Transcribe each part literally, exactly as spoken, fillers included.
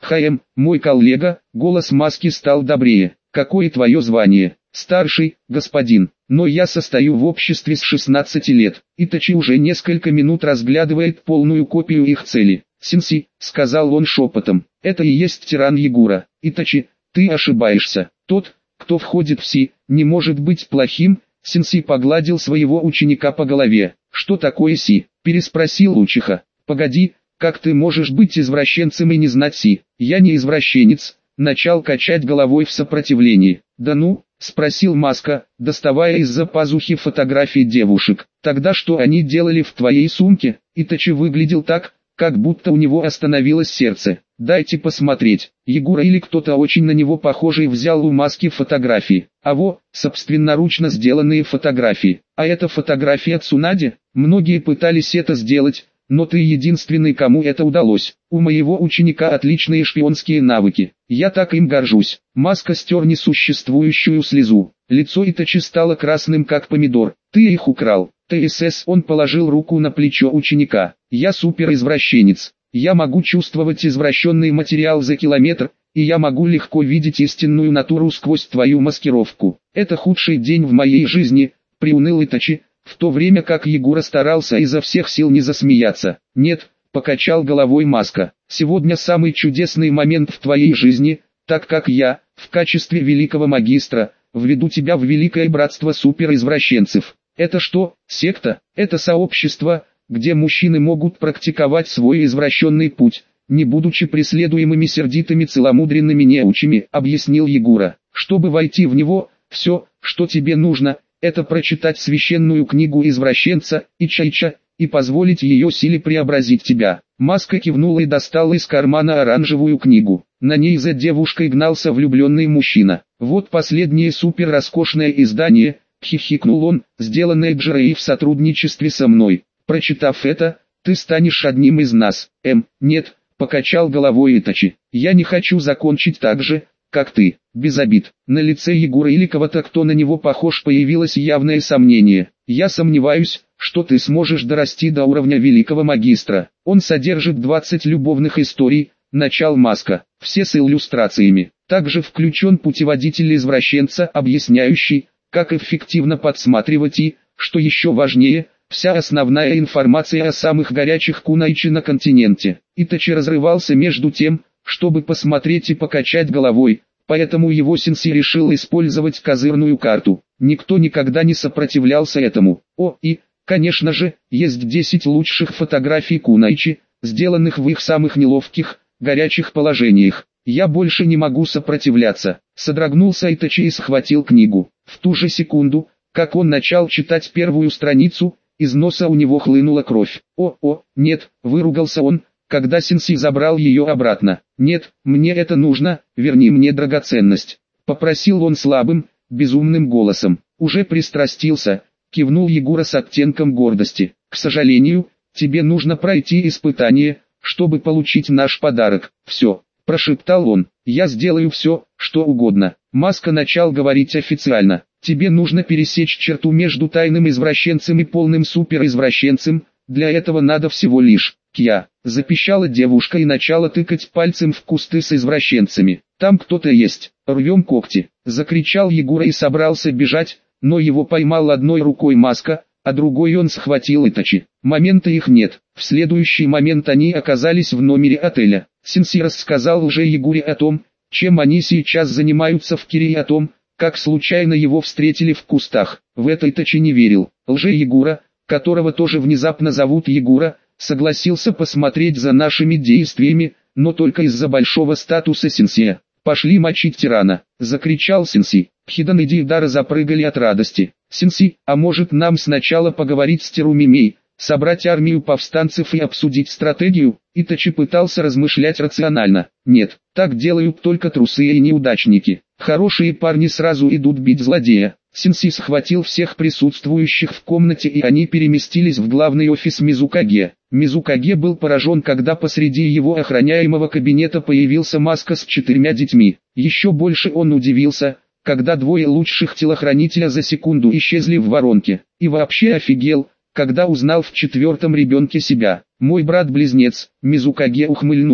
«Хэм, мой коллега», голос Маски стал добрее. «Какое твое звание?» «Старший, господин, но я состою в обществе с шестнадцати лет». Итачи уже несколько минут разглядывает полную копию их цели. «Синси», — сказал он шепотом, — «это и есть тиран Ягура». «Итачи, ты ошибаешься. Тот, кто входит в Си, не может быть плохим». Синси погладил своего ученика по голове. «Что такое Си?» — переспросил Учиха. «Погоди, как ты можешь быть извращенцем и не знать Си?» «Я не извращенец», — начал качать головой в сопротивлении. «Да ну?» — спросил Маска, доставая из-за пазухи фотографии девушек. «Тогда что они делали в твоей сумке?» Итачи выглядел так, как будто у него остановилось сердце. «Дайте посмотреть». Ягура или кто-то очень на него похожий взял у Маски фотографии. А во, собственноручно сделанные фотографии. А это фотография Цунади? Многие пытались это сделать, но ты единственный, кому это удалось. У моего ученика отличные шпионские навыки. Я так им горжусь». Маска стер несуществующую слезу. Лицо Итачи стало красным как помидор. «Ты их украл». ТСС. Он положил руку на плечо ученика. «Я суперизвращенец. Я могу чувствовать извращенный материал за километр, и я могу легко видеть истинную натуру сквозь твою маскировку. Это худший день в моей жизни», — приуныл Итачи, в то время как Ягура старался изо всех сил не засмеяться. «Нет», — покачал головой Маска, — «сегодня самый чудесный момент в твоей жизни, так как я, в качестве великого магистра, введу тебя в великое братство суперизвращенцев». «Это что, секта? Это сообщество, где мужчины могут практиковать свой извращенный путь, не будучи преследуемыми сердитыми целомудренными неучами», — объяснил Ягура. «Чтобы войти в него, все, что тебе нужно, это прочитать священную книгу извращенца, Ичайча, и позволить ее силе преобразить тебя». Маска кивнула и достала из кармана оранжевую книгу. На ней за девушкой гнался влюбленный мужчина. «Вот последнее супер роскошное издание», — хихикнул он, — «сделанное Джерей в сотрудничестве со мной. Прочитав это, ты станешь одним из нас». «Эм, нет», — покачал головой Итачи, — «я не хочу закончить так же, как ты». Без обид. На лице Ягура или кого-то, кто на него похож, появилось явное сомнение. «Я сомневаюсь, что ты сможешь дорасти до уровня великого магистра. Он содержит двадцать любовных историй», — начал Маска, — «все с иллюстрациями. Также включен путеводитель извращенца, объясняющий, как эффективно подсматривать и, что еще важнее, вся основная информация о самых горячих кунайчи на континенте». Итачи разрывался между тем, чтобы посмотреть и покачать головой, поэтому его сенсей решил использовать козырную карту. Никто никогда не сопротивлялся этому. О, и, конечно же, есть десять лучших фотографий кунайчи, сделанных в их самых неловких, горячих положениях. «Я больше не могу сопротивляться», — содрогнулся Итачи и схватил книгу. В ту же секунду, как он начал читать первую страницу, из носа у него хлынула кровь. «О, о, нет», — выругался он, когда сенсей забрал ее обратно. «Нет, мне это нужно, верни мне драгоценность», — попросил он слабым, безумным голосом. «Уже пристрастился», — кивнул Ягура с оттенком гордости. «К сожалению, тебе нужно пройти испытание, чтобы получить наш подарок». «Все», — прошептал он, — «я сделаю все, что угодно». Маска начал говорить официально. «Тебе нужно пересечь черту между тайным извращенцем и полным суперизвращенцем, для этого надо всего лишь...» «Кья», — запищала девушка и начала тыкать пальцем в кусты с извращенцами. «Там кто-то есть, рвем когти», — закричал Ягура и собрался бежать, но его поймал одной рукой Маска, а другой он схватил Итачи. Момента их нет. В следующий момент они оказались в номере отеля. Сенсей рассказал лже-Ягуре о том, чем они сейчас занимаются в Кире, и о том, как случайно его встретили в кустах. В это Итачи не верил. Лже-Ягура, которого тоже внезапно зовут Ягура, согласился посмотреть за нашими действиями, но только из-за большого статуса сенсея. «Пошли мочить тирана!» — закричал сенсей. Хидан и Дидара запрыгали от радости. «Сенсей, а может нам сначала поговорить с Терумимей, собрать армию повстанцев и обсудить стратегию?» Итачи пытался размышлять рационально. «Нет, так делают только трусы и неудачники. Хорошие парни сразу идут бить злодея». Сенсей схватил всех присутствующих в комнате, и они переместились в главный офис Мизукаге. Мизукаге был поражен, когда посреди его охраняемого кабинета появился Маска с четырьмя детьми. Еще больше он удивился, когда двое лучших телохранителя за секунду исчезли в воронке. И вообще офигел, когда узнал в четвертом ребенке себя. «Мой брат-близнец», — Мизукаге ухмыльнулся.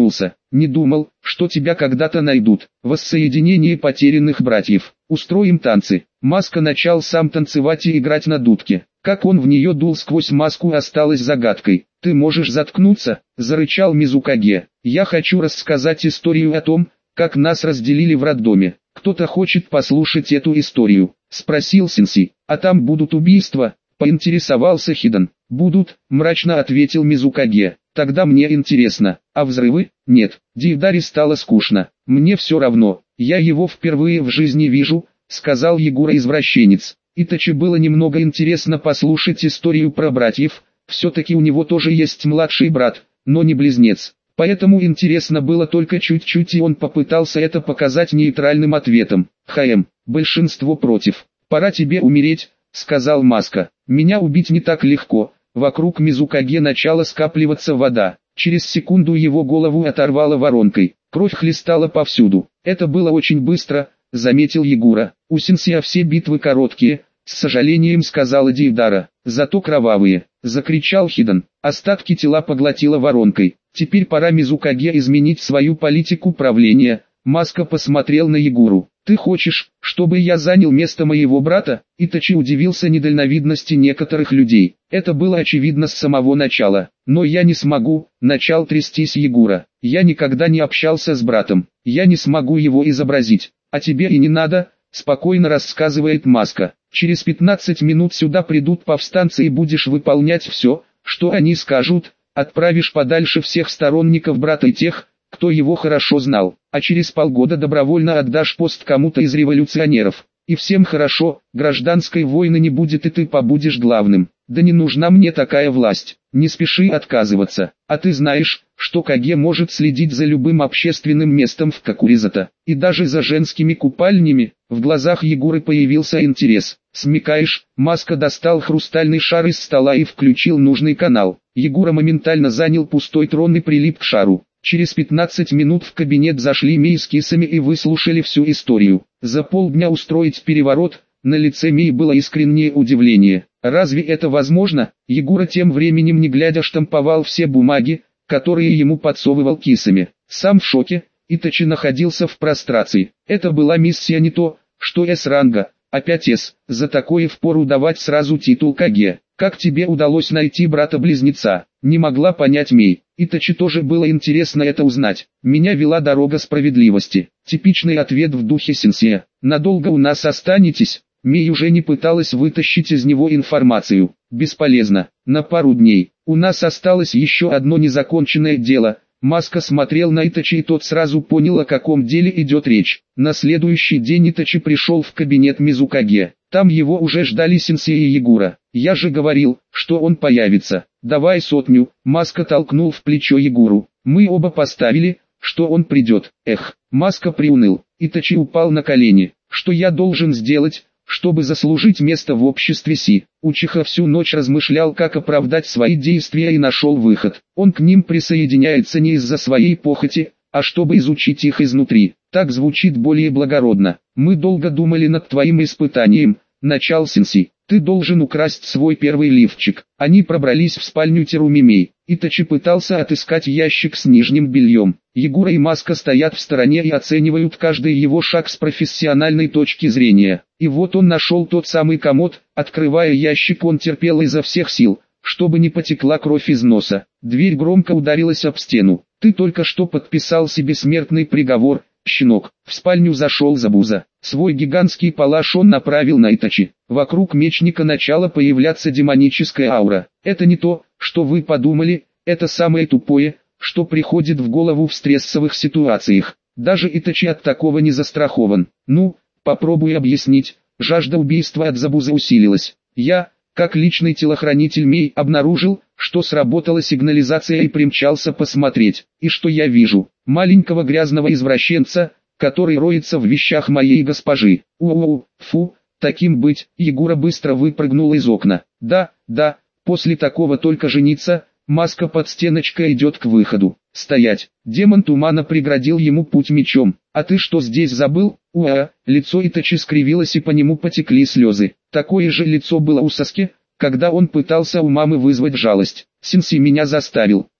Не думал, что тебя когда-то найдут. Воссоединение потерянных братьев. Устроим танцы. Маска начал сам танцевать и играть на дудке. Как он в нее дул сквозь маску, осталось загадкой. «Ты можешь заткнуться?» – зарычал Мизукаге. «Я хочу рассказать историю о том, как нас разделили в роддоме. Кто-то хочет послушать эту историю?» – спросил Сенси. «А там будут убийства?» – поинтересовался Хидан. «Будут», – мрачно ответил Мизукаге. «Тогда мне интересно, а взрывы?» «Нет». Дейдари стало скучно. «Мне все равно, я его впервые в жизни вижу», – сказал Егора-извращенец. Итачи было немного интересно послушать историю про братьев, все-таки у него тоже есть младший брат, но не близнец. Поэтому интересно было только чуть-чуть, и он попытался это показать нейтральным ответом. «ХМ, большинство против. Пора тебе умереть», — сказал Маска. «Меня убить не так легко». Вокруг Мизукаге начала скапливаться вода. Через секунду его голову оторвало воронкой. Кровь хлестала повсюду. «Это было очень быстро», — заметил Егора. «У Сенсия все битвы короткие», — с сожалением сказала Дейдара. «Зато кровавые», — закричал Хидан. Остатки тела поглотила воронкой. «Теперь пора Мизукаге изменить свою политику правления». Маска посмотрел на Егору. «Ты хочешь, чтобы я занял место моего брата?» Итачи удивился недальновидности некоторых людей. Это было очевидно с самого начала. «Но я не смогу», — начал трястись Егора. «Я никогда не общался с братом. Я не смогу его изобразить. А тебе и не надо», — спокойно рассказывает Маска. «Через пятнадцать минут сюда придут повстанцы и будешь выполнять все, что они скажут. Отправишь подальше всех сторонников брата и тех, кто его хорошо знал, а через полгода добровольно отдашь пост кому-то из революционеров. И всем хорошо, гражданской войны не будет и ты побудешь главным. Да не нужна мне такая власть, не спеши отказываться. А ты знаешь, что Каге может следить за любым общественным местом в Какуризата, и даже за женскими купальнями». В глазах Егоры появился интерес. «Смекаешь?» Маска достал хрустальный шар из стола и включил нужный канал. Егора моментально занял пустой трон и прилип к шару. Через пятнадцать минут в кабинет зашли Мии с кисами и выслушали всю историю. За полдня устроить переворот, на лице Мии было искреннее удивление. «Разве это возможно?» Егора тем временем не глядя штамповал все бумаги, которые ему подсовывал кисами. Сам в шоке, Итачи находился в прострации. Это была миссия не то, что С-ранга, а пять С. За такое впору давать сразу титул Каге. «Как тебе удалось найти брата-близнеца?» Не могла понять Мей. Итачи тоже было интересно это узнать. «Меня вела дорога справедливости». Типичный ответ в духе Сенсея. «Надолго у нас останетесь?» Мей уже не пыталась вытащить из него информацию. «Бесполезно. На пару дней. У нас осталось еще одно незаконченное дело». Маска смотрел на Итачи, и тот сразу понял, о каком деле идет речь. На следующий день Итачи пришел в кабинет Мизукаге. Там его уже ждали Сенсей и Егора. «Я же говорил, что он появится. Давай сотню». Маска толкнул в плечо Егору. «Мы оба поставили, что он придет». Эх, Маска приуныл. Итачи упал на колени. «Что я должен сделать, чтобы заслужить место в обществе Си?» Учиха всю ночь размышлял, как оправдать свои действия, и нашел выход. Он к ним присоединяется не из-за своей похоти, а чтобы изучить их изнутри. Так звучит более благородно. «Мы долго думали над твоим испытанием», — начал Сенси. «Ты должен украсть свой первый лифчик». Они пробрались в спальню Терумимей. Итачи пытался отыскать ящик с нижним бельем. Егора и Маска стоят в стороне и оценивают каждый его шаг с профессиональной точки зрения. И вот он нашел тот самый комод. Открывая ящик, он терпел изо всех сил, чтобы не потекла кровь из носа. Дверь громко ударилась об стену. «Ты только что подписал себе смертный приговор, щенок». В спальню зашел Забуза. Свой гигантский палаш он направил на Итачи. Вокруг мечника начала появляться демоническая аура. «Это не то, что вы подумали, это самое тупое, что приходит в голову в стрессовых ситуациях. Даже Итачи от такого не застрахован. Ну, попробуй объяснить». Жажда убийства от Забуза усилилась. «Я, как личный телохранитель Мей, обнаружил, что сработала сигнализация, и примчался посмотреть. И что я вижу? Маленького грязного извращенца, который роется в вещах моей госпожи. У-у-у, фу, таким быть». Егора быстро выпрыгнула из окна. «Да, да, после такого только жениться». Маска под стеночкой идет к выходу. «Стоять!» Демон тумана преградил ему путь мечом. «А ты что здесь забыл?» Уа! Лицо Итачи скривилось, и по нему потекли слезы. Такое же лицо было у Саски, когда он пытался у мамы вызвать жалость. «Сенси меня заставил». «Ах,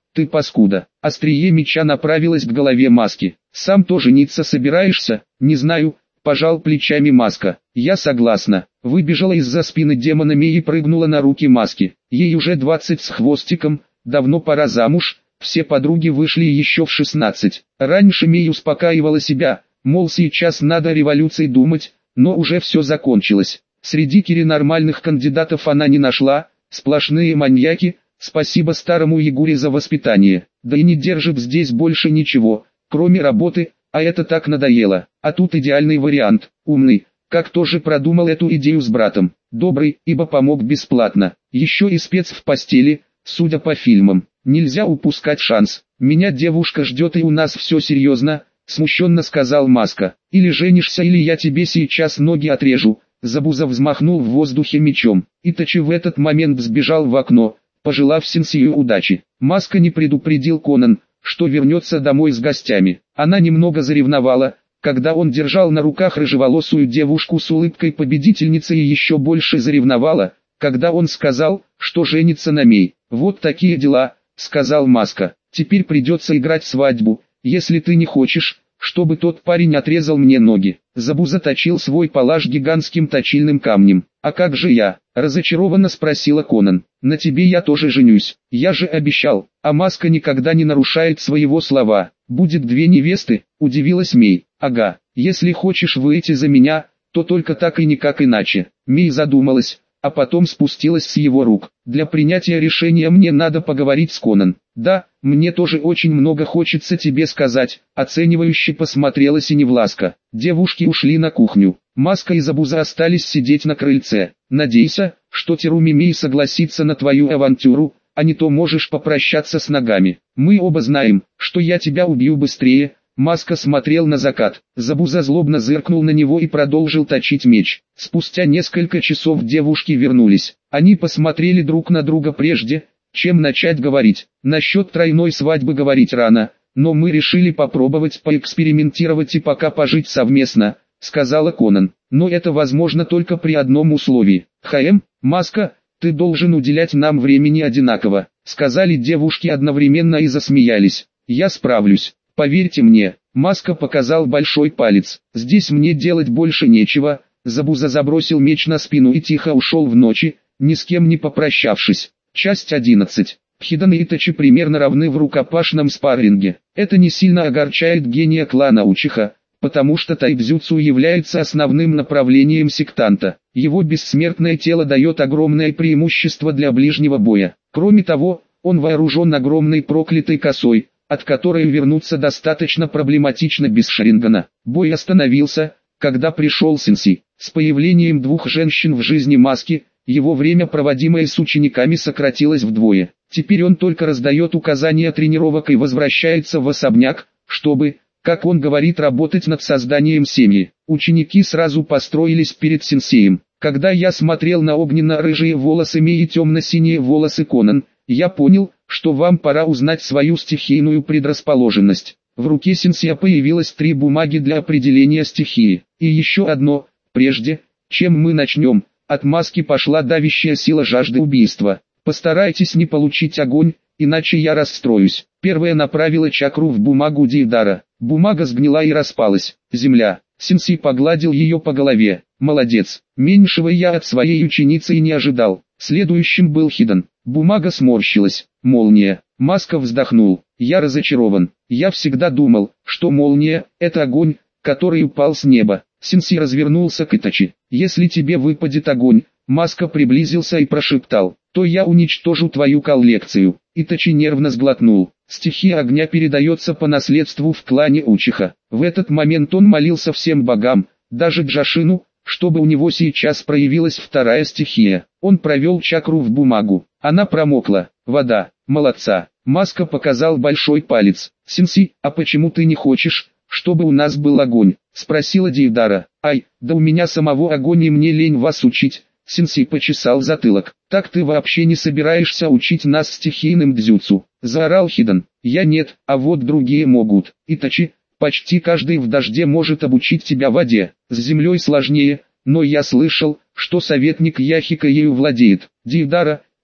ты паскуда. Острие меча направилось к голове Маски. Сам тоже жениться собираешься? Не знаю, пожал плечами Маска. Я согласна. Выбежала из-за спины демона Мей и прыгнула на руки Маски. Ей уже двадцать с хвостиком, давно пора замуж. Все подруги вышли еще в шестнадцать. Раньше Мей успокаивала себя, мол, сейчас надо о революции думать, но уже все закончилось. Среди Кири нормальных кандидатов она не нашла, сплошные маньяки, спасибо старому Егоре за воспитание. Да и не держит здесь больше ничего, кроме работы, а это так надоело. А тут идеальный вариант, умный, как тоже продумал эту идею с братом. Добрый, ибо помог бесплатно. Еще и спец в постели, судя по фильмам. Нельзя упускать шанс. Меня девушка ждет и у нас все серьезно, смущенно сказал Маска. Или женишься, или я тебе сейчас ноги отрежу. Забуза взмахнул в воздухе мечом. Итачи в этот момент сбежал в окно, пожелав Сенсею удачи. Маска не предупредил Конан, что вернется домой с гостями. Она немного заревновала, когда он держал на руках рыжеволосую девушку с улыбкой победительницы, и еще больше заревновала, когда он сказал, что женится на Мей. «Вот такие дела», — сказал Маска. «Теперь придется играть свадьбу, если ты не хочешь, чтобы тот парень отрезал мне ноги». Забуза точил свой палаш гигантским точильным камнем. «А как же я?» — разочарованно спросила Конан. «На тебе я тоже женюсь. Я же обещал». А Маска никогда не нарушает своего слова. «Будет две невесты?» — удивилась Мей. «Ага, если хочешь выйти за меня, то только так и никак иначе». Мей задумалась, а потом спустилась с его рук. «Для принятия решения мне надо поговорить с Конан». «Да, мне тоже очень много хочется тебе сказать», — оценивающе посмотрела Синевласка. Девушки ушли на кухню. Маска и Забуза остались сидеть на крыльце. «Надейся, что Теруми Мей согласится на твою авантюру, а не то можешь попрощаться с ногами. Мы оба знаем, что я тебя убью быстрее». Маска смотрел на закат. Забуза злобно зыркнул на него и продолжил точить меч. Спустя несколько часов девушки вернулись. Они посмотрели друг на друга прежде, чем начать говорить. Насчет тройной свадьбы говорить рано, но мы решили попробовать поэкспериментировать и пока пожить совместно, сказала Конан. Но это возможно только при одном условии. «Хм, Маска, ты должен уделять нам времени одинаково», сказали девушки одновременно и засмеялись. «Я справлюсь. Поверьте мне». Маска показал большой палец. «Здесь мне делать больше нечего». Забуза забросил меч на спину и тихо ушел в ночи, ни с кем не попрощавшись. Часть одиннадцать. Хидан и Итачи примерно равны в рукопашном спарринге. Это не сильно огорчает гения клана Учиха, потому что тайбзюцу является основным направлением сектанта. Его бессмертное тело дает огромное преимущество для ближнего боя. Кроме того, он вооружен огромной проклятой косой, от которой вернуться достаточно проблематично без Шарингана. Бой остановился, когда пришел Сенси. С появлением двух женщин в жизни Маски, его время, проводимое с учениками, сократилось вдвое. Теперь он только раздает указания тренировок и возвращается в особняк, чтобы, как он говорит, работать над созданием семьи. Ученики сразу построились перед сенсеем. Когда я смотрел на огненно-рыжие волосы Мей и темно-синие волосы Конан, я понял, что вам пора узнать свою стихийную предрасположенность. В руке сенсея появилось три бумаги для определения стихии. И еще одно, прежде, чем мы начнем. От Маски пошла давящая сила жажды убийства. Постарайтесь не получить огонь, иначе я расстроюсь. Первая направила чакру в бумагу Дейдара. Бумага сгнила и распалась. Земля. Сенсей погладил ее по голове. Молодец. Меньшего я от своей ученицы и не ожидал. Следующим был Хидан. Бумага сморщилась. Молния. Маска вздохнул. Я разочарован. Я всегда думал, что молния – это огонь, который упал с неба. Сенсей развернулся к Итачи. Если тебе выпадет огонь, Маска приблизился и прошептал, то я уничтожу твою коллекцию. Итачи нервно сглотнул. Стихия огня передается по наследству в клане Учиха. В этот момент он молился всем богам, даже Джашину, чтобы у него сейчас проявилась вторая стихия. Он провел чакру в бумагу. Она промокла. Вода. Молодца. Маска показал большой палец. Сенсей, а почему ты не хочешь, чтобы у нас был огонь? Спросила Дейдара. Ай, да у меня самого огонь и мне лень вас учить. Сенсей почесал затылок. Так ты вообще не собираешься учить нас стихийным дзюцу? Заорал Хидан. Я нет, а вот другие могут. Итачи, почти каждый в дожде может обучить тебя воде. С землей сложнее, но я слышал, что советник Яхика ею владеет. Дейдара,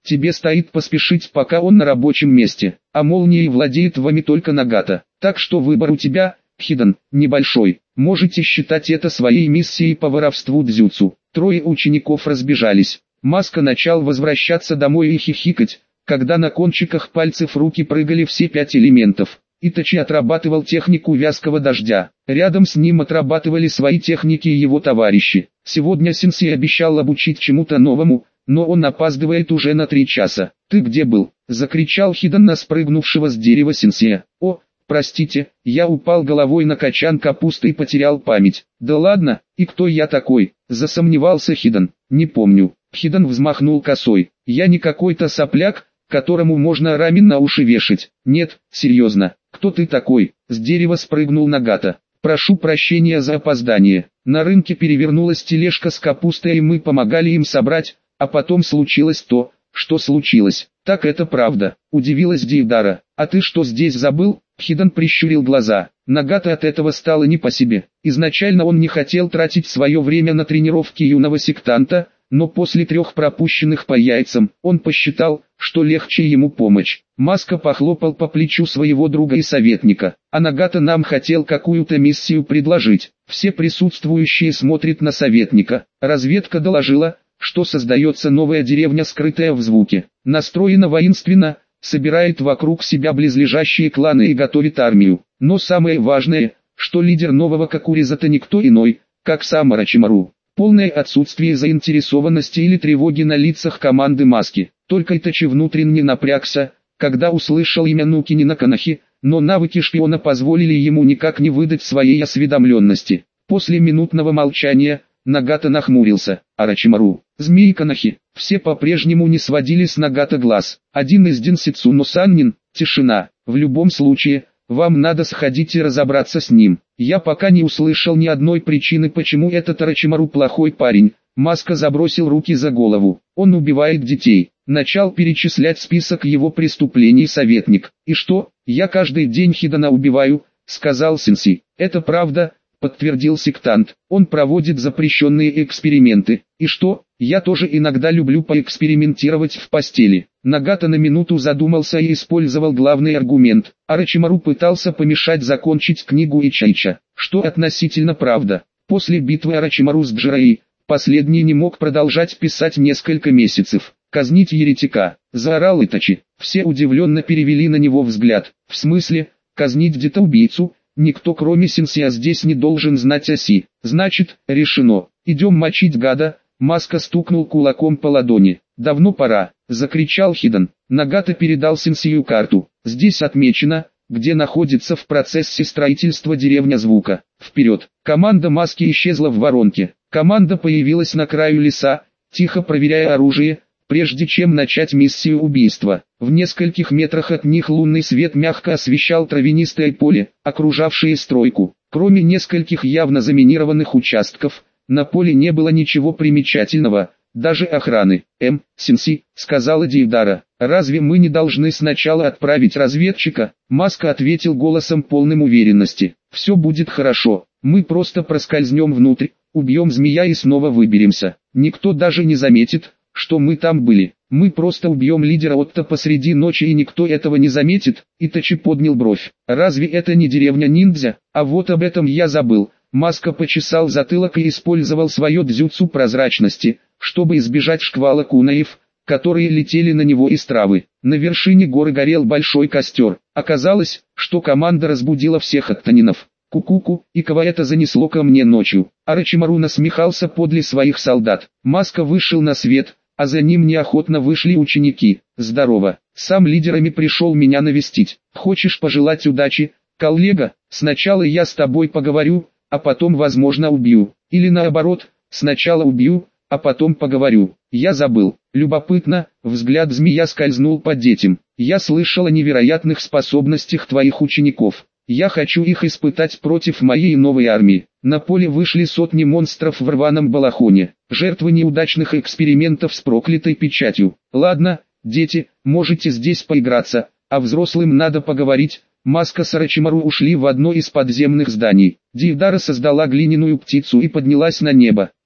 тебе стоит поспешить, пока он на рабочем месте, а молнией владеет вами только Нагата. Так что выбор у тебя, Хидан, небольшой. Можете считать это своей миссией по воровству дзюцу. Трое учеников разбежались. Маска начал возвращаться домой и хихикать, когда на кончиках пальцев руки прыгали все пять элементов. Итачи отрабатывал технику вязкого дождя. Рядом с ним отрабатывали свои техники его товарищи. Сегодня сенсей обещал обучить чему-то новому, но он опаздывает уже на три часа. «Ты где был?» — закричал Хидан на спрыгнувшего с дерева сенсея. «О, простите, я упал головой на качан капусты и потерял память». «Да ладно, и кто я такой?» — засомневался Хидан. «Не помню». Хидан взмахнул косой. «Я не какой-то сопляк, которому можно рамень на уши вешать. Нет, серьезно, кто ты такой?» С дерева спрыгнул Нагата. «Прошу прощения за опоздание. На рынке перевернулась тележка с капустой, и мы помогали им собрать, а потом случилось то, что случилось». «Так это правда», — удивилась Дейдара. «А ты что здесь забыл?» Хидан прищурил глаза. Нагата от этого стало не по себе. Изначально он не хотел тратить свое время на тренировки юного сектанта, но после трех пропущенных по яйцам, он посчитал, что легче ему помочь. Маска похлопал по плечу своего друга и советника. «А Нагата нам хотел какую-то миссию предложить». Все присутствующие смотрят на советника. Разведка доложила, что создается новая деревня, скрытая в звуке. Настроена воинственно, собирает вокруг себя близлежащие кланы и готовит армию. Но самое важное, что лидер нового Какуризата никто иной, как сам Орочимару. Полное отсутствие заинтересованности или тревоги на лицах команды Маски. Только Итачи внутренне напрягся, когда услышал имя Нукинина Канахи, но навыки шпиона позволили ему никак не выдать своей осведомленности. После минутного молчания, Нагата нахмурился. «Орочимару, змеи Канахи». Все по-прежнему не сводили с Нагата глаз. Один из Динсицу, но Саннин, тишина. «В любом случае, вам надо сходить и разобраться с ним. Я пока не услышал ни одной причины, почему этот Орочимару плохой парень». Маска забросил руки за голову. «Он убивает детей». Начал перечислять список его преступлений советник. «И что, я каждый день Хидана убиваю?» — сказал сенсей. «Это правда», — подтвердил сектант. «Он проводит запрещенные эксперименты». «И что, я тоже иногда люблю поэкспериментировать в постели». Нагата на минуту задумался и использовал главный аргумент. Орочимару пытался помешать закончить книгу Ичайча, что относительно правда. После битвы Орочимару с Джираи, последний не мог продолжать писать несколько месяцев. «Казнить еретика!» — заорал Итачи. Все удивленно перевели на него взгляд. «В смысле, казнить детоубийцу? Никто кроме сенсея здесь не должен знать оси. Значит, решено. Идем мочить гада». Маска стукнул кулаком по ладони. «Давно пора», — закричал Хидан. Нагата передал сенсею карту. «Здесь отмечено, где находится в процессе строительства деревня звука. Вперед!» Команда Маски исчезла в воронке. Команда появилась на краю леса, тихо проверяя оружие, прежде чем начать миссию убийства. В нескольких метрах от них лунный свет мягко освещал травянистое поле, окружавшее стройку. Кроме нескольких явно заминированных участков, на поле не было ничего примечательного, даже охраны. «Эм, сенсей», — сказала Дейдара, — «разве мы не должны сначала отправить разведчика?» Маска ответил голосом полным уверенности. «Все будет хорошо, мы просто проскользнем внутрь, убьем змея и снова выберемся. Никто даже не заметит, что мы там были. Мы просто убьем лидера Отто посреди ночи, и никто этого не заметит». Итачи поднял бровь. «Разве это не деревня ниндзя? А вот об этом я забыл». Маска почесал затылок и использовал свое дзюцу прозрачности, чтобы избежать шквала кунаев, которые летели на него из травы. На вершине горы горел большой костер. Оказалось, что команда разбудила всех оттанинов. «Ку-ку-ку, и кого это занесло ко мне ночью?» Орочимару насмехался подле своих солдат. Маска вышел на свет, а за ним неохотно вышли ученики. «Здорово, сам лидерами пришел меня навестить. Хочешь пожелать удачи, коллега? Сначала я с тобой поговорю, а потом, возможно, убью. Или наоборот, сначала убью, а потом поговорю». «Я забыл». Любопытно, взгляд змея скользнул по детям. «Я слышал о невероятных способностях твоих учеников. Я хочу их испытать против моей новой армии». На поле вышли сотни монстров в рваном балахоне, жертвы неудачных экспериментов с проклятой печатью. «Ладно, дети, можете здесь поиграться, а взрослым надо поговорить». Маска с Орочимару ушли в одно из подземных зданий. Дейдара создала глиняную птицу и поднялась на небо.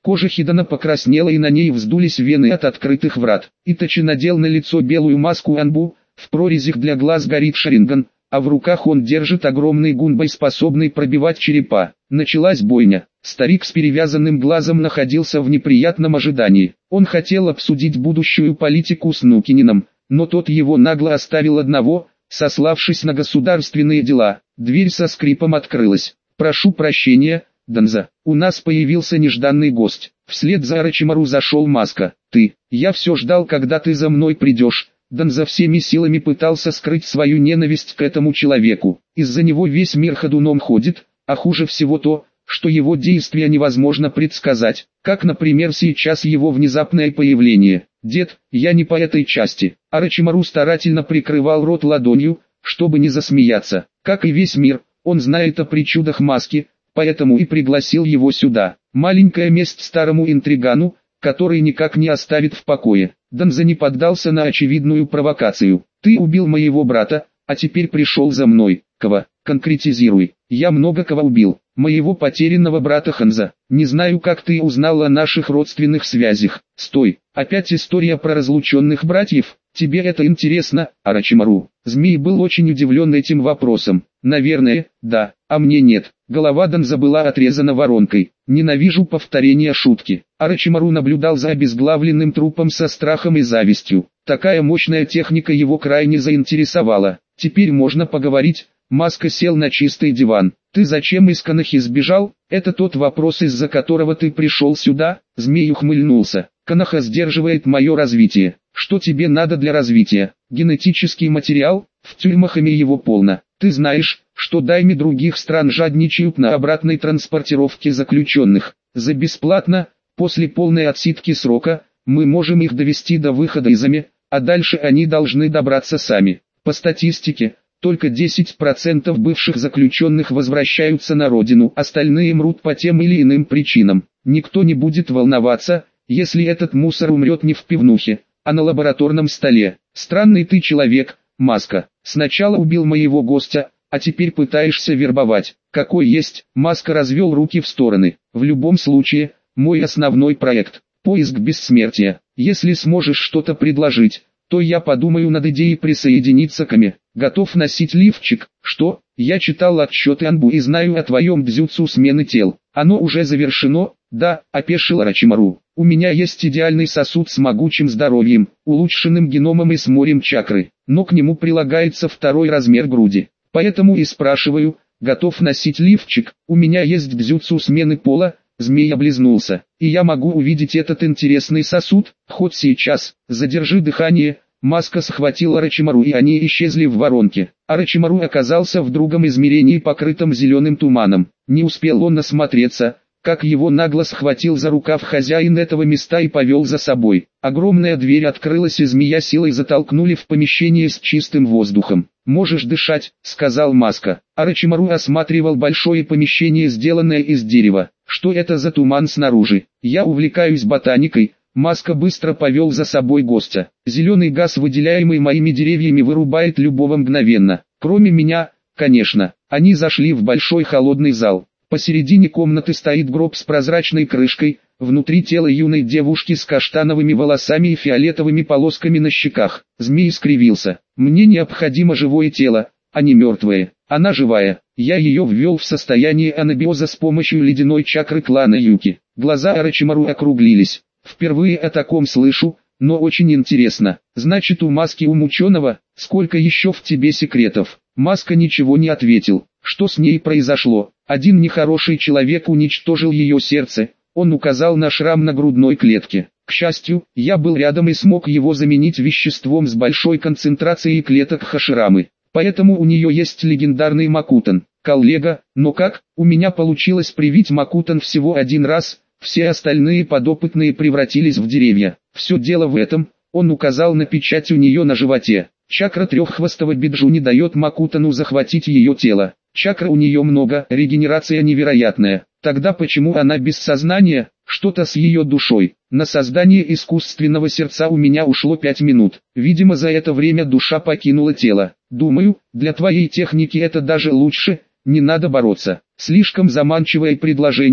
Кожа Хидана покраснела и на ней вздулись вены от открытых врат. Итачи надел на лицо белую маску Анбу, в прорезях для глаз горит Шаринган, а в руках он держит огромный гунбай, способный пробивать черепа. Началась бойня. Старик с перевязанным глазом находился в неприятном ожидании. Он хотел обсудить будущую политику с Нукинином, но тот его нагло оставил одного, сославшись на государственные дела. Дверь со скрипом открылась. «Прошу прощения, Данза, у нас появился нежданный гость». Вслед за Орочимару зашел Маска. «Ты, я все ждал, когда ты за мной придешь». Данза всеми силами пытался скрыть свою ненависть к этому человеку. Из-за него весь мир ходуном ходит, а хуже всего то, что его действия невозможно предсказать, как, например, сейчас его внезапное появление. «Дед, я не по этой части». Орочимару старательно прикрывал рот ладонью, чтобы не засмеяться. Как и весь мир, он знает о причудах Маски, поэтому и пригласил его сюда. Маленькая месть старому интригану, который никак не оставит в покое. Данза не поддался на очевидную провокацию. «Ты убил моего брата, а теперь пришел за мной. Кого? Конкретизируй». «Я много кого убил. Моего потерянного брата Ханза. Не знаю, как ты узнал о наших родственных связях». «Стой, опять история про разлученных братьев? Тебе это интересно, Орочимару?» Змей был очень удивлен этим вопросом. «Наверное, да, а мне нет». Голова Данза была отрезана воронкой. «Ненавижу повторения шутки». Орочимару наблюдал за обезглавленным трупом со страхом и завистью. Такая мощная техника его крайне заинтересовала. «Теперь можно поговорить». Маска сел на чистый диван. «Ты зачем из Канахи сбежал? Это тот вопрос, из-за которого ты пришел сюда?» Змей ухмыльнулся. «Канаха сдерживает мое развитие». «Что тебе надо для развития? Генетический материал? В тюрьмах ими его полно. Ты знаешь, что дайми других стран жадничают на обратной транспортировке заключенных. За бесплатно, после полной отсидки срока, мы можем их довести до выхода из АМИ, а дальше они должны добраться сами. По статистике, только десять процентов бывших заключенных возвращаются на родину, остальные мрут по тем или иным причинам. Никто не будет волноваться, если этот мусор умрет не в пивнухе, а на лабораторном столе. Странный ты человек, Маска. Сначала убил моего гостя, а теперь пытаешься вербовать. Какой есть?» Маска развел руки в стороны. «В любом случае, мой основной проект – поиск бессмертия. Если сможешь что-то предложить, то я подумаю над идеей присоединиться к Ами. Готов носить лифчик?» «Что? Я читал отчеты Анбу и знаю о твоем дзюцу смены тел. Оно уже завершено?» «Да», – опешил Орочимару. «У меня есть идеальный сосуд с могучим здоровьем, улучшенным геномом и с морем чакры, но к нему прилагается второй размер груди. Поэтому и спрашиваю, готов носить лифчик? У меня есть дзюцу смены пола». Змей облизнулся. «И я могу увидеть этот интересный сосуд, хоть сейчас. Задержи дыхание». Маска схватил Орочимару, и они исчезли в воронке. Орочимару оказался в другом измерении, покрытом зеленым туманом. Не успел он осмотреться, как его нагло схватил за рукав хозяин этого места и повел за собой. Огромная дверь открылась, и змея силой затолкнули в помещение с чистым воздухом. «Можешь дышать», — сказал Маска. Орочимару осматривал большое помещение, сделанное из дерева. «Что это за туман снаружи? Я увлекаюсь ботаникой». Маска быстро повел за собой гостя. «Зеленый газ, выделяемый моими деревьями, вырубает любого мгновенно. Кроме меня, конечно». Они зашли в большой холодный зал. Посередине комнаты стоит гроб с прозрачной крышкой, внутри тело юной девушки с каштановыми волосами и фиолетовыми полосками на щеках. Змей скривился. «Мне необходимо живое тело, а не мертвое. Она живая. Я ее ввел в состояние анабиоза с помощью ледяной чакры клана Юки». Глаза Орочимару округлились. «Впервые о таком слышу, но очень интересно. Значит, у Маски ум ученого? Сколько еще в тебе секретов?» Маска ничего не ответил. Что с ней произошло? Один нехороший человек уничтожил ее сердце. Он указал на шрам на грудной клетке. К счастью, я был рядом и смог его заменить веществом с большой концентрацией клеток Хаширамы. Поэтому у нее есть легендарный Макутан. Коллега, но как? У меня получилось привить Макутан всего один раз. Все остальные подопытные превратились в деревья. Все дело в этом. Он указал на печать у нее на животе. Чакра треххвостого биджу не дает Макутану захватить ее тело. Чакра у нее много, регенерация невероятная. Тогда почему она без сознания? Что-то с ее душой. На создание искусственного сердца у меня ушло пять минут. Видимо, за это время душа покинула тело. Думаю, для твоей техники это даже лучше. Не надо бороться. Слишком заманчивое предложение.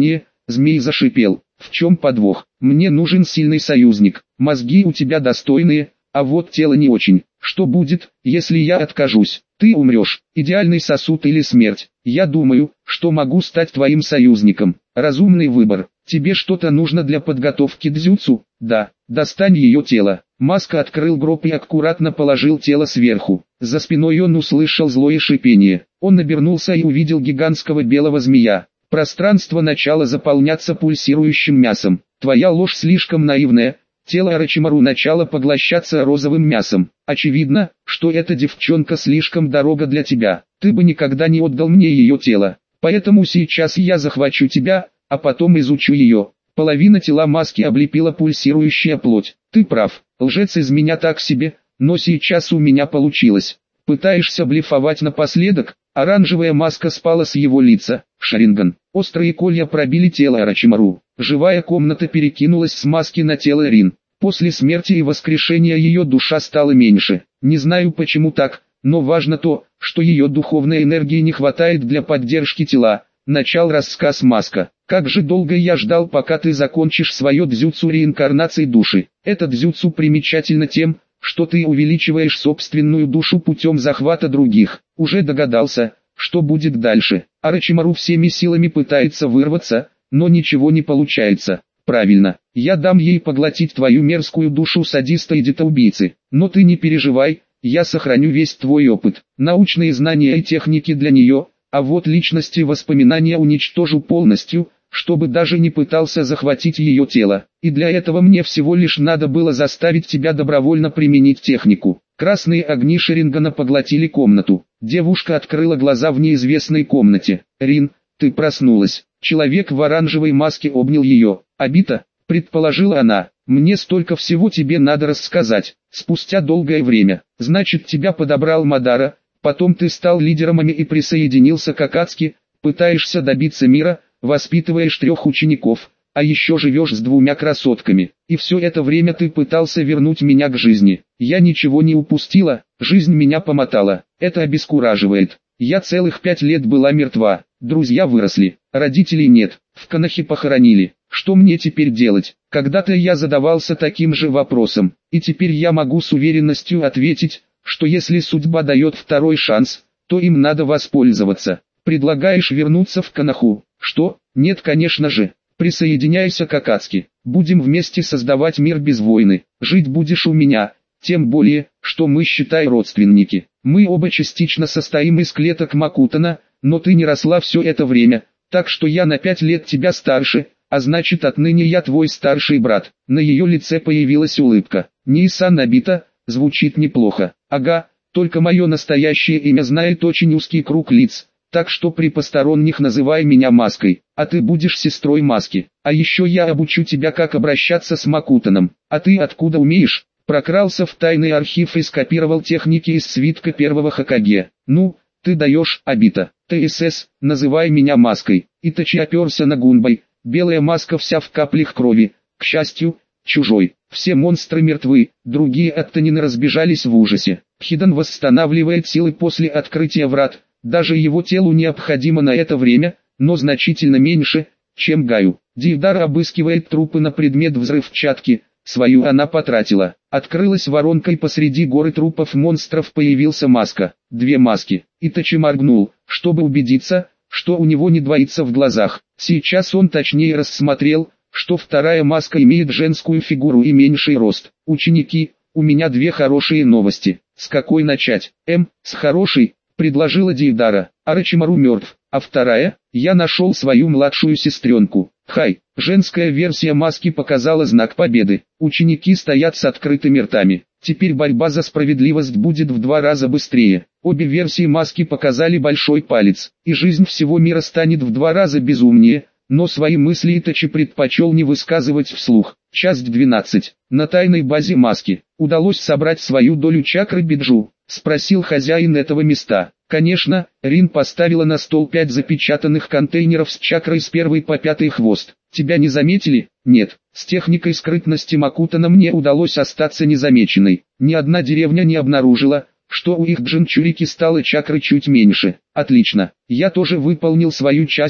Змей зашипел. В чем подвох? Мне нужен сильный союзник. Мозги у тебя достойные, а вот тело не очень. Что будет, если я откажусь? Ты умрешь. Идеальный сосуд или смерть. Я думаю, что могу стать твоим союзником. Разумный выбор. Тебе что-то нужно для подготовки дзюцу? Да. Достань ее тело. Маска открыл гроб и аккуратно положил тело сверху. За спиной он услышал злое шипение. Он обернулся и увидел гигантского белого змея. Пространство начало заполняться пульсирующим мясом. Твоя ложь слишком наивная. Тело Орочимару начало поглощаться розовым мясом. Очевидно, что эта девчонка слишком дорога для тебя. Ты бы никогда не отдал мне ее тело. Поэтому сейчас я захвачу тебя, а потом изучу ее. Половина тела маски облепила пульсирующая плоть. Ты прав, лжец из меня так себе, но сейчас у меня получилось. Пытаешься блефовать напоследок? Оранжевая маска спала с его лица. Шаринган. Острые колья пробили тело Орочимару. Живая комната перекинулась с маски на тело Рин. После смерти и воскрешения ее душа стала меньше. Не знаю почему так, но важно то, что ее духовной энергии не хватает для поддержки тела. Начал рассказ Маска. Как же долго я ждал, пока ты закончишь свое дзюцу реинкарнации души. Это дзюцу примечательно тем, что ты увеличиваешь собственную душу путем захвата других. Уже догадался, что будет дальше. Орочимару всеми силами пытается вырваться, но ничего не получается. Правильно, я дам ей поглотить твою мерзкую душу садиста и детоубийцы. Но ты не переживай, я сохраню весь твой опыт, научные знания и техники для нее, а вот личности и воспоминания уничтожу полностью, чтобы даже не пытался захватить ее тело. И для этого мне всего лишь надо было заставить тебя добровольно применить технику. Красные огни Шарингана поглотили комнату. Девушка открыла глаза в неизвестной комнате. Рин, ты проснулась. Человек в оранжевой маске обнял ее. Обита, предположила она. Мне столько всего тебе надо рассказать. Спустя долгое время. Значит, тебя подобрал Мадара, потом ты стал лидером АМИ и присоединился к Акацки, пытаешься добиться мира, воспитываешь трех учеников, а еще живешь с двумя красотками. И все это время ты пытался вернуть меня к жизни. Я ничего не упустила, жизнь меня помотала. Это обескураживает. Я целых пять лет была мертва, друзья выросли, родителей нет, в Канахе похоронили. Что мне теперь делать? Когда-то я задавался таким же вопросом, и теперь я могу с уверенностью ответить, что если судьба дает второй шанс, то им надо воспользоваться. Предлагаешь вернуться в Канаху? Что? Нет, конечно же. Присоединяйся к Акацки. Будем вместе создавать мир без войны. Жить будешь у меня. Тем более, что мы, считай, родственники. Мы оба частично состоим из клеток Макутана, но ты не росла все это время, так что я на пять лет тебя старше, а значит отныне я твой старший брат. На ее лице появилась улыбка. Нисан Набита, звучит неплохо. Ага, только мое настоящее имя знает очень узкий круг лиц. Так что при посторонних называй меня Маской, а ты будешь сестрой Маски. А еще я обучу тебя, как обращаться с Макутаном. А ты откуда умеешь? Прокрался в тайный архив и скопировал техники из свитка первого Хокаге. Ну, ты даешь, Обита. ТСС, называй меня Маской. Итачи оперся на Гунбай. Белая маска вся в каплях крови. К счастью, чужой. Все монстры мертвы, другие аттанины разбежались в ужасе. Хидан восстанавливает силы после открытия врат. Даже его телу необходимо на это время, но значительно меньше, чем Гаю. Дивдар обыскивает трупы на предмет взрывчатки, свою она потратила. Открылась воронка и посреди горы трупов монстров появился Маска. Две маски. Итачи моргнул, чтобы убедиться, что у него не двоится в глазах. Сейчас он точнее рассмотрел, что вторая маска имеет женскую фигуру и меньший рост. Ученики, у меня две хорошие новости. С какой начать? М, с хорошей. Предложила Дейдара. Орочимару мертв. А вторая, я нашел свою младшую сестренку. Хай, женская версия маски показала знак победы. Ученики стоят с открытыми ртами. Теперь борьба за справедливость будет в два раза быстрее. Обе версии маски показали большой палец. И жизнь всего мира станет в два раза безумнее. Но свои мысли Итачи предпочел не высказывать вслух. Часть двенадцать. На тайной базе маски. Удалось собрать свою долю чакры Биджу? Спросил хозяин этого места. Конечно, Рин поставила на стол пять запечатанных контейнеров с чакрой с первой по пятый хвост. Тебя не заметили? Нет. С техникой скрытности Макутана мне удалось остаться незамеченной. Ни одна деревня не обнаружила, что у их джинчурики стало чакры чуть меньше. Отлично. Я тоже выполнил свою часть.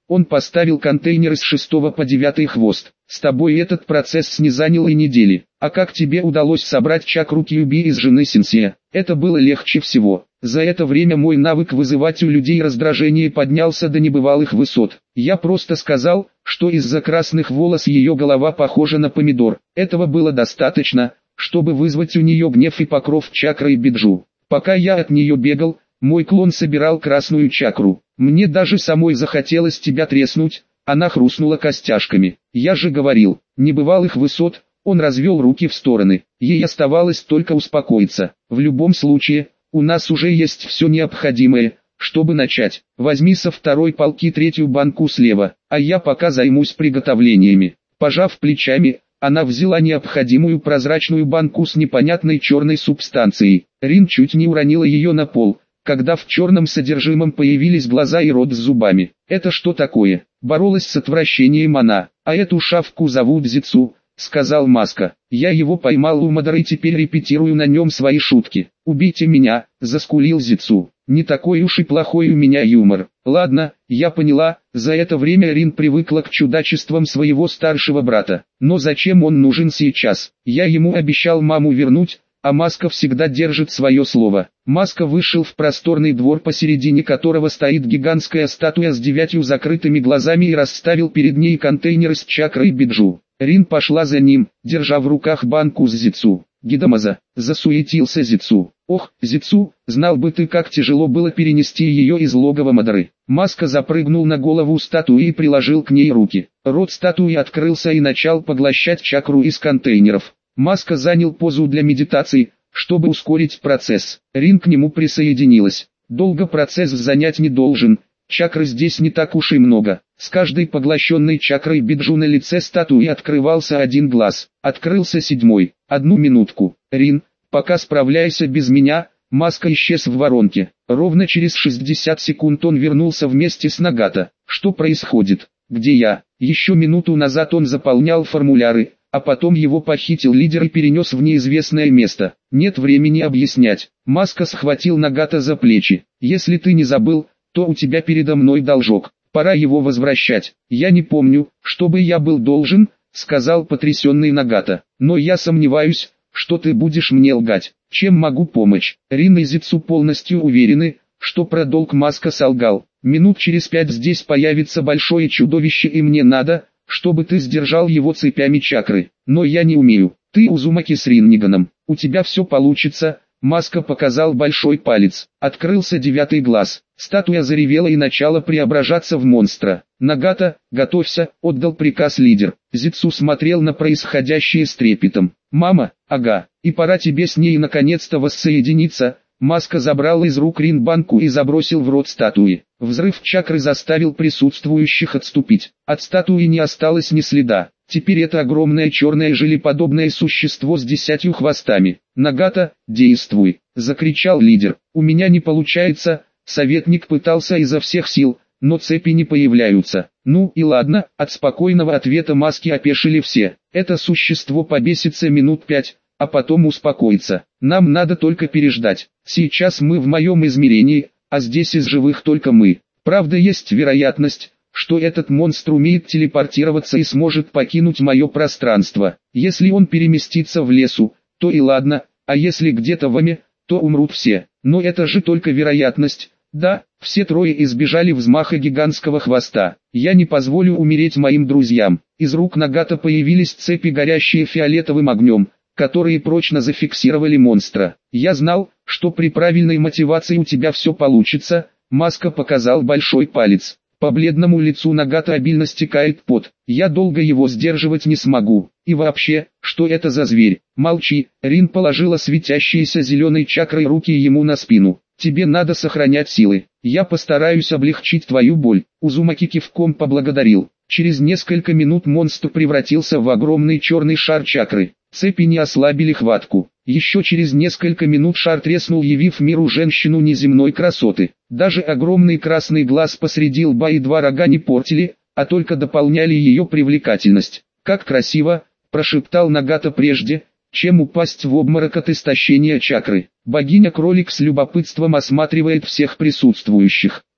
Он поставил контейнеры с шестого по девятый хвост. С тобой этот процесс не занял и недели. А как тебе удалось собрать чакру Кьюби из жены Синсия? Это было легче всего. За это время мой навык вызывать у людей раздражение поднялся до небывалых высот. Я просто сказал, что из-за красных волос ее голова похожа на помидор. Этого было достаточно, чтобы вызвать у нее гнев и покров чакры и биджу. Пока я от нее бегал, мой клон собирал красную чакру. Мне даже самой захотелось тебя треснуть. Она хрустнула костяшками. Я же говорил, небывалых высот. Он развел руки в стороны. Ей оставалось только успокоиться. В любом случае, у нас уже есть все необходимое, чтобы начать. Возьми со второй полки третью банку слева, а я пока займусь приготовлениями. Пожав плечами, она взяла необходимую прозрачную банку с непонятной черной субстанцией. Рин чуть не уронила ее на пол, когда в черном содержимом появились глаза и рот с зубами. Это что такое? Боролась с отвращением она. А эту шавку зовут Зицу, сказал Маска. Я его поймал у Мадары и теперь репетирую на нем свои шутки. Убейте меня, заскулил Зицу. Не такой уж и плохой у меня юмор. Ладно, я поняла. За это время Рин привыкла к чудачествам своего старшего брата. Но зачем он нужен сейчас? Я ему обещал маму вернуть, а Маска всегда держит свое слово. Маска вышел в просторный двор, посередине которого стоит гигантская статуя с девятью закрытыми глазами, и расставил перед ней контейнеры с чакрой биджу. Рин пошла за ним, держа в руках банку с Зицу. Гидамаза, засуетился Зицу. Ох, Зицу, знал бы ты, как тяжело было перенести ее из логова Мадары. Маска запрыгнул на голову статуи и приложил к ней руки. Рот статуи открылся и начал поглощать чакру из контейнеров. Маска занял позу для медитации, чтобы ускорить процесс. Рин к нему присоединилась. Долго процесс занять не должен. Чакры здесь не так уж и много. С каждой поглощенной чакрой биджу на лице статуи открывался один глаз. Открылся седьмой. Одну минутку. Рин, пока справляйся без меня. Маска исчез в воронке. Ровно через шестьдесят секунд он вернулся вместе с Нагата. Что происходит? Где я? Еще минуту назад он заполнял формуляры, а потом его похитил лидер и перенес в неизвестное место. Нет времени объяснять. Маска схватил Нагата за плечи. Если ты не забыл, то у тебя передо мной должок. Пора его возвращать. Я не помню, чтобы я был должен, сказал потрясенный Нагата. Но я сомневаюсь, что ты будешь мне лгать. Чем могу помочь? Рин и Зицу полностью уверены, что про долг Маска солгал. Минут через пять здесь появится большое чудовище, и мне надо, чтобы ты сдержал его цепями чакры. Но я не умею. Ты Узумаки с Ринниганом. У тебя все получится. Маска показал большой палец. Открылся девятый глаз. Статуя заревела и начала преображаться в монстра. Нагата, готовься, отдал приказ лидер. Зицу смотрел на происходящее с трепетом. Мама, ага, и пора тебе с ней наконец-то воссоединиться. Маска забрал из рук Рин банку и забросил в рот статуи. Взрыв чакры заставил присутствующих отступить. От статуи не осталось ни следа. Теперь это огромное черное желеподобное существо с десятью хвостами. Нагата, действуй, закричал лидер. У меня не получается. Советник пытался изо всех сил, но цепи не появляются. Ну и ладно, от спокойного ответа Маски опешили все. Это существо побесится минут пять, а потом успокоится. Нам надо только переждать. Сейчас мы в моем измерении, а здесь из живых только мы. Правда, есть вероятность, что этот монстр умеет телепортироваться и сможет покинуть мое пространство. Если он переместится в лесу, то и ладно, а если где-то в Аме, то умрут все. Но это же только вероятность. Да, все трое избежали взмаха гигантского хвоста. Я не позволю умереть моим друзьям. Из рук Нагата появились цепи, горящие фиолетовым огнем, которые прочно зафиксировали монстра. Я знал, что при правильной мотивации у тебя все получится. Маска показал большой палец. По бледному лицу Нагата обильно стекает пот. Я долго его сдерживать не смогу. И вообще, что это за зверь? Молчи. Рин положила светящиеся зеленой чакрой руки ему на спину. Тебе надо сохранять силы. Я постараюсь облегчить твою боль. Узумаки кивком поблагодарил. Через несколько минут монстр превратился в огромный черный шар чакры. Цепи не ослабили хватку. Еще через несколько минут шар треснул, явив миру женщину неземной красоты. Даже огромный красный глаз посреди лба и два рога не портили, а только дополняли ее привлекательность. «Как красиво!» – прошептал Нагата прежде, чем упасть в обморок от истощения чакры. Богиня-кролик с любопытством осматривает всех присутствующих.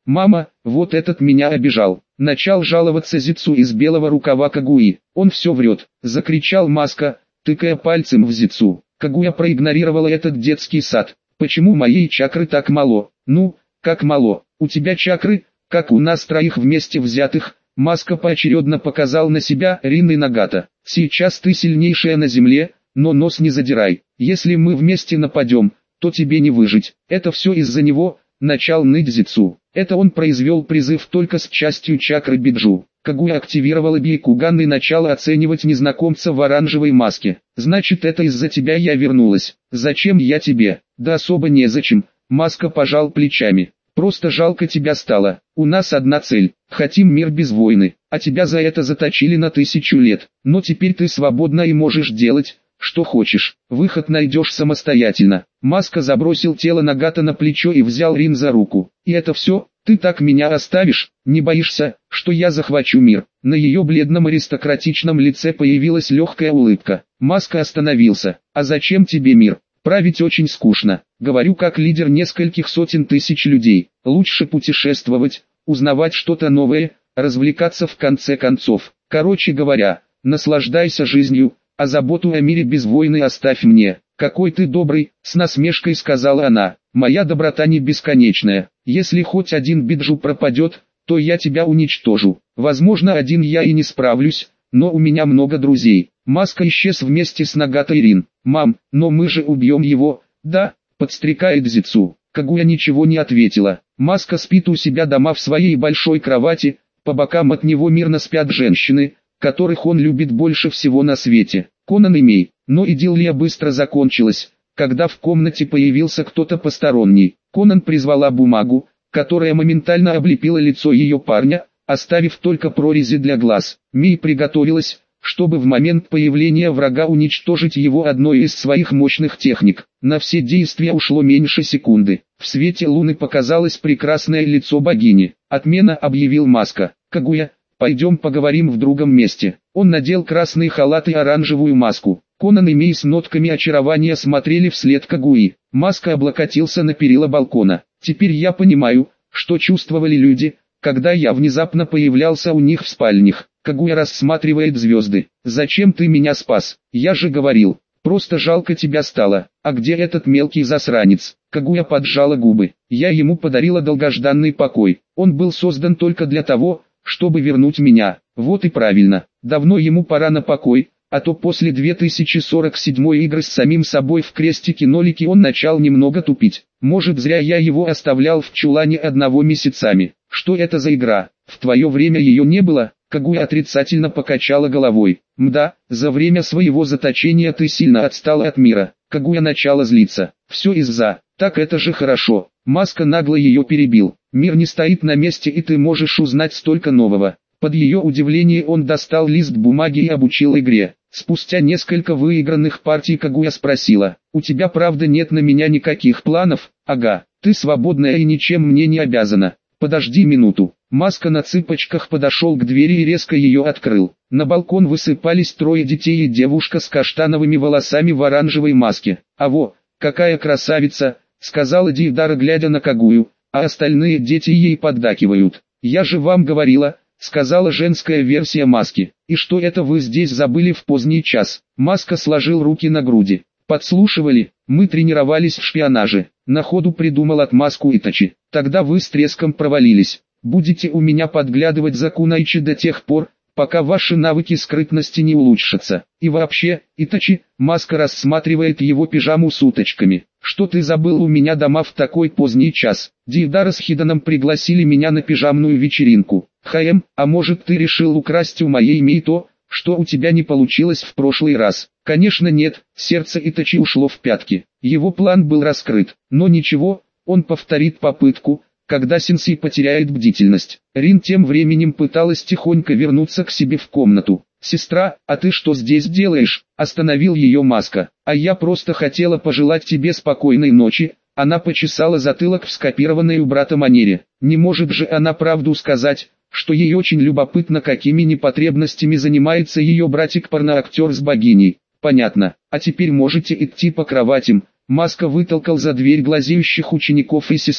Мама, вот этот меня обижал. Начал жаловаться Зицу из белого рукава Кагуи. Он все врет, закричал Маска, тыкая пальцем в Зицу. Кагуя проигнорировала этот детский сад. Почему моей чакры так мало? Ну, как мало? У тебя чакры, как у нас троих вместе взятых. Маска поочередно показал на себя Рин и Нагата. Сейчас ты сильнейшая на земле, но нос не задирай. Если мы вместе нападем, то тебе не выжить. Это все из-за него. Начал ныть Зицу. Это он произвел призыв только с частью чакры Биджу. Кагуя активировала Бейкуган и начала оценивать незнакомца в оранжевой маске. Значит, это из-за тебя я вернулась. Зачем я тебе? Да особо незачем. Маска пожал плечами. Просто жалко тебя стало. У нас одна цель. Хотим мир без войны. А тебя за это заточили на тысячу лет. Но теперь ты свободна и можешь делать, что хочешь. Выход найдешь самостоятельно. Маска забросил тело Нагата на плечо и взял Рин за руку. И это все? Ты так меня оставишь? Не боишься, что я захвачу мир? На ее бледном аристократичном лице появилась легкая улыбка. Маска остановился. А зачем тебе мир? Править очень скучно. Говорю как лидер нескольких сотен тысяч людей. Лучше путешествовать, узнавать что-то новое, развлекаться в конце концов. Короче говоря, наслаждайся жизнью, а заботу о мире без войны оставь мне. Какой ты добрый, с насмешкой сказала она. Моя доброта не бесконечная. Если хоть один Биджу пропадет, то я тебя уничтожу. Возможно, один я и не справлюсь, но у меня много друзей. Маска исчез вместе с Нагата и Рин. Мам, но мы же убьем его. Да, подстрекает Зицу. Кагуя ничего не ответила. Маска спит у себя дома в своей большой кровати, по бокам от него мирно спят женщины, которых он любит больше всего на свете. Конан и Мей. Но идиллия быстро закончилась, когда в комнате появился кто-то посторонний. Конан призвала бумагу, которая моментально облепила лицо ее парня, оставив только прорези для глаз. Мей приготовилась, чтобы в момент появления врага уничтожить его одной из своих мощных техник. На все действия ушло меньше секунды. В свете луны показалось прекрасное лицо богини. Отмена, объявил Маска. Кагуя, пойдем поговорим в другом месте. Он надел красный халат и оранжевую маску. Конан и Мей с нотками очарования смотрели вслед Кагуи. Маска облокотился на перила балкона. Теперь я понимаю, что чувствовали люди, когда я внезапно появлялся у них в спальнях. Кагуя рассматривает звезды. Зачем ты меня спас? Я же говорил. Просто жалко тебя стало. А где этот мелкий засранец? Кагуя поджала губы. Я ему подарила долгожданный покой. Он был создан только для того, чтобы вернуть меня. Вот и правильно. Давно ему пора на покой. А то после две тысячи сорок седьмой игры с самим собой в крестике-нолике он начал немного тупить. Может, зря я его оставлял в чулане одного месяцами. Что это за игра? В твое время ее не было? Кагуя отрицательно покачала головой. Мда, за время своего заточения ты сильно отстала от мира. Кагуя начала злиться. Все из-за. Так это же хорошо. Маска нагло ее перебил. Мир не стоит на месте и ты можешь узнать столько нового. Под ее удивление он достал лист бумаги и обучил игре. Спустя несколько выигранных партий Кагуя спросила, «У тебя правда нет на меня никаких планов?» «Ага, ты свободная и ничем мне не обязана. Подожди минуту». Маска на цыпочках подошел к двери и резко ее открыл. На балкон высыпались трое детей и девушка с каштановыми волосами в оранжевой маске. «А во, какая красавица!» — сказала Дейдара, глядя на Кагую, а остальные дети ей поддакивают. «Я же вам говорила», — сказала женская версия Маски. «И что это вы здесь забыли в поздний час?» Маска сложил руки на груди. «Подслушивали, мы тренировались в шпионаже». На ходу придумал отмазку Итачи. «Тогда вы с треском провалились. Будете у меня подглядывать за Кунайчи до тех пор, пока ваши навыки скрытности не улучшатся. И вообще, Итачи», Маска рассматривает его пижаму с уточками. «Что ты забыл у меня дома в такой поздний час? Дейдара с Хиданом пригласили меня на пижамную вечеринку. Хаэм, а может ты решил украсть у моей Мей то, что у тебя не получилось в прошлый раз?» Конечно нет, сердце Итачи ушло в пятки. Его план был раскрыт, но ничего, он повторит попытку, когда сенсей потеряет бдительность. Рин тем временем пыталась тихонько вернуться к себе в комнату. «Сестра, а ты что здесь делаешь?» – остановил ее Маска. «А я просто хотела пожелать тебе спокойной ночи». Она почесала затылок в скопированной у брата манере. Не может же она правду сказать, что ей очень любопытно, какими непотребностями занимается ее братик-порноактер с богиней. Понятно, а теперь можете идти по кроватям. Маска вытолкал за дверь глазеющих учеников и сестру.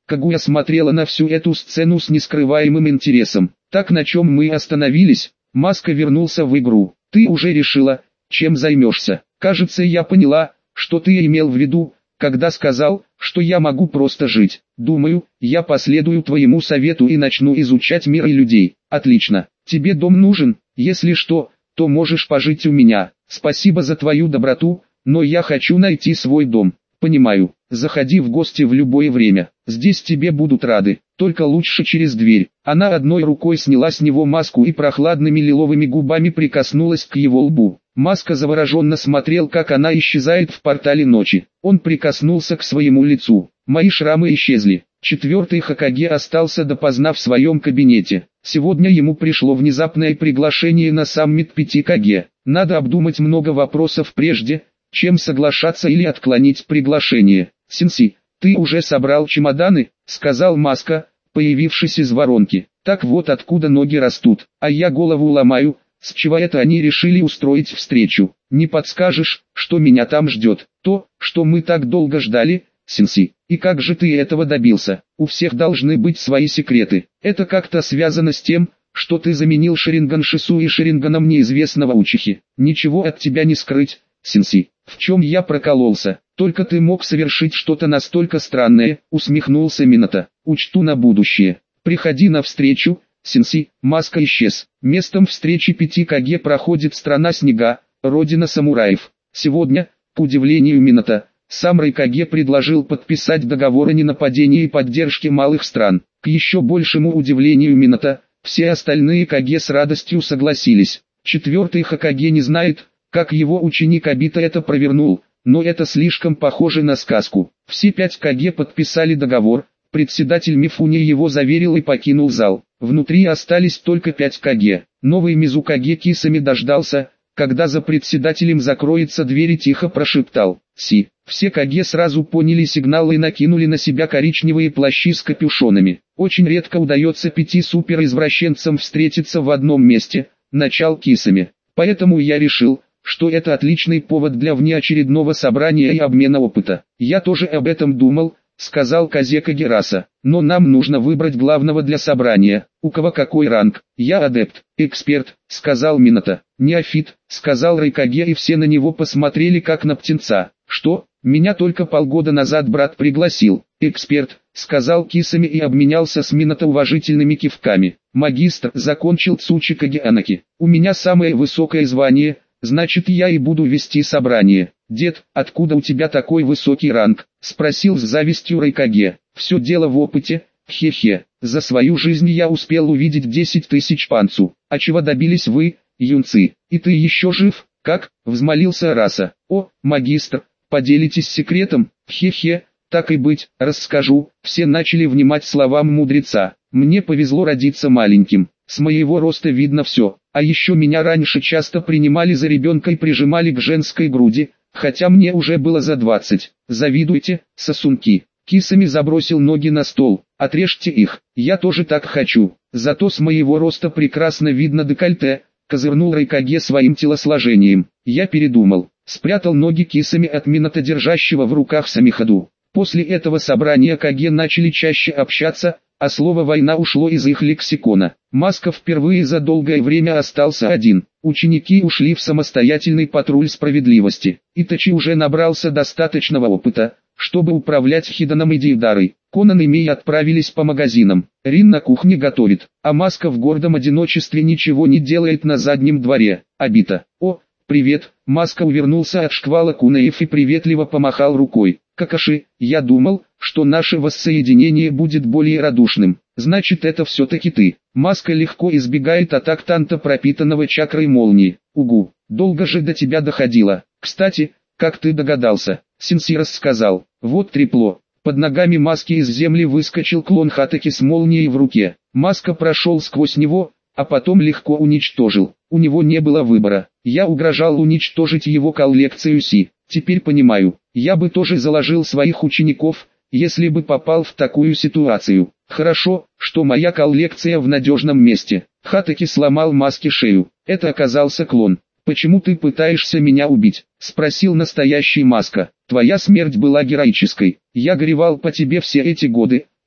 Кагуя смотрела на всю эту сцену с нескрываемым интересом. Так, на чем мы остановились? Маска вернулся в игру. Ты уже решила, чем займешься? Кажется, я поняла, что ты имел в виду, когда сказал, что я могу просто жить. Думаю, я последую твоему совету и начну изучать мир и людей. Отлично. Тебе дом нужен? Если что, то можешь пожить у меня. Спасибо за твою доброту, но я хочу найти свой дом. Понимаю. Заходи в гости в любое время. Здесь тебе будут рады. Только лучше через дверь. Она одной рукой сняла с него маску и прохладными лиловыми губами прикоснулась к его лбу. Маска завороженно смотрел, как она исчезает в портале ночи. Он прикоснулся к своему лицу. Мои шрамы исчезли. Четвертый Хокаге остался допоздна в своем кабинете. Сегодня ему пришло внезапное приглашение на саммит пяти Каге. Надо обдумать много вопросов прежде, чем соглашаться или отклонить приглашение. «Сенси, ты уже собрал чемоданы?» — сказал Маска, появившись из воронки. «Так вот откуда ноги растут, а я голову ломаю, с чего это они решили устроить встречу. Не подскажешь, что меня там ждет? То, что мы так долго ждали, Сенси. И как же ты этого добился? У всех должны быть свои секреты. Это как-то связано с тем, что ты заменил Шаринган Шису и Шаринганом неизвестного Учихи. Ничего от тебя не скрыть, Сенси. В чем я прокололся? Только ты мог совершить что-то настолько странное», — усмехнулся Минато. «Учту на будущее. Приходи на встречу, Сенси». Маска исчез. Местом встречи пяти Каге проходит страна снега, родина самураев. Сегодня, к удивлению Минато, сам Райкаге предложил подписать договор о ненападении и поддержке малых стран. К еще большему удивлению Минато, все остальные Каге с радостью согласились. Четвертый Хокаге не знает, как его ученик Обита это провернул, но это слишком похоже на сказку. Все пять Каге подписали договор, председатель Мифуни его заверил и покинул зал. Внутри остались только пять Каге. Новый Мизукаге Кисами дождался, когда за председателем закроется дверь, и тихо прошептал «Си». Все Каге сразу поняли сигнал и накинули на себя коричневые плащи с капюшонами. Очень редко удается пяти суперизвращенцам встретиться в одном месте, начал Кисами. Поэтому я решил, что это отличный повод для внеочередного собрания и обмена опыта. Я тоже об этом думал, сказал Казека Гераса. Но нам нужно выбрать главного для собрания. У кого какой ранг? Я адепт, эксперт, сказал Минато. Неофит, сказал Райкаге, и все на него посмотрели как на птенца. Что? Меня только полгода назад брат пригласил. Эксперт, сказал Кисами и обменялся с Минато уважительными кивками. Магистр, закончил Цучикаге Анаки. У меня самое высокое звание, значит я и буду вести собрание. Дед, откуда у тебя такой высокий ранг? Спросил с завистью Райкаге. Все дело в опыте, хе-хе. За свою жизнь я успел увидеть десять тысяч панцу. А чего добились вы, юнцы? И ты еще жив? Как? Взмолился Раса. О, магистр, поделитесь секретом? Хе-хе, так и быть, расскажу. Все начали внимать словам мудреца. Мне повезло родиться маленьким. С моего роста видно все. А еще меня раньше часто принимали за ребенка и прижимали к женской груди, хотя мне уже было за двадцать. Завидуйте, сосунки. Кисами забросил ноги на стол. Отрежьте их. Я тоже так хочу. Зато с моего роста прекрасно видно декольте, козырнул Райкаге своим телосложением. Я передумал. Спрятал ноги Кисами от Минато, держащего в руках Самихаду. После этого собрания Каге начали чаще общаться, а слово «война» ушло из их лексикона. Маска впервые за долгое время остался один. Ученики ушли в самостоятельный патруль справедливости. Итачи уже набрался достаточного опыта, чтобы управлять Хиданом и Дейдарой. Конан и Мей отправились по магазинам. Рин на кухне готовит, а Маска в гордом одиночестве ничего не делает на заднем дворе. Обита. О, привет. Маска увернулся от шквала кунаев и приветливо помахал рукой. Какаши, я думал, что наше воссоединение будет более радушным. Значит, это все-таки ты. Маска легко избегает атак танта, пропитанного чакрой молнии. Угу, долго же до тебя доходило. Кстати, как ты догадался? Сенси рассказал. Вот трепло. Под ногами Маски из земли выскочил клон Хатаки с молнией в руке. Маска прошел сквозь него, а потом легко уничтожил. У него не было выбора. Я угрожал уничтожить его коллекцию Си. Теперь понимаю, я бы тоже заложил своих учеников, если бы попал в такую ситуацию. Хорошо, что моя коллекция в надежном месте. Хатаки сломал Маске шею. Это оказался клон. «Почему ты пытаешься меня убить?» — спросил настоящий Маска. «Твоя смерть была героической. Я горевал по тебе все эти годы,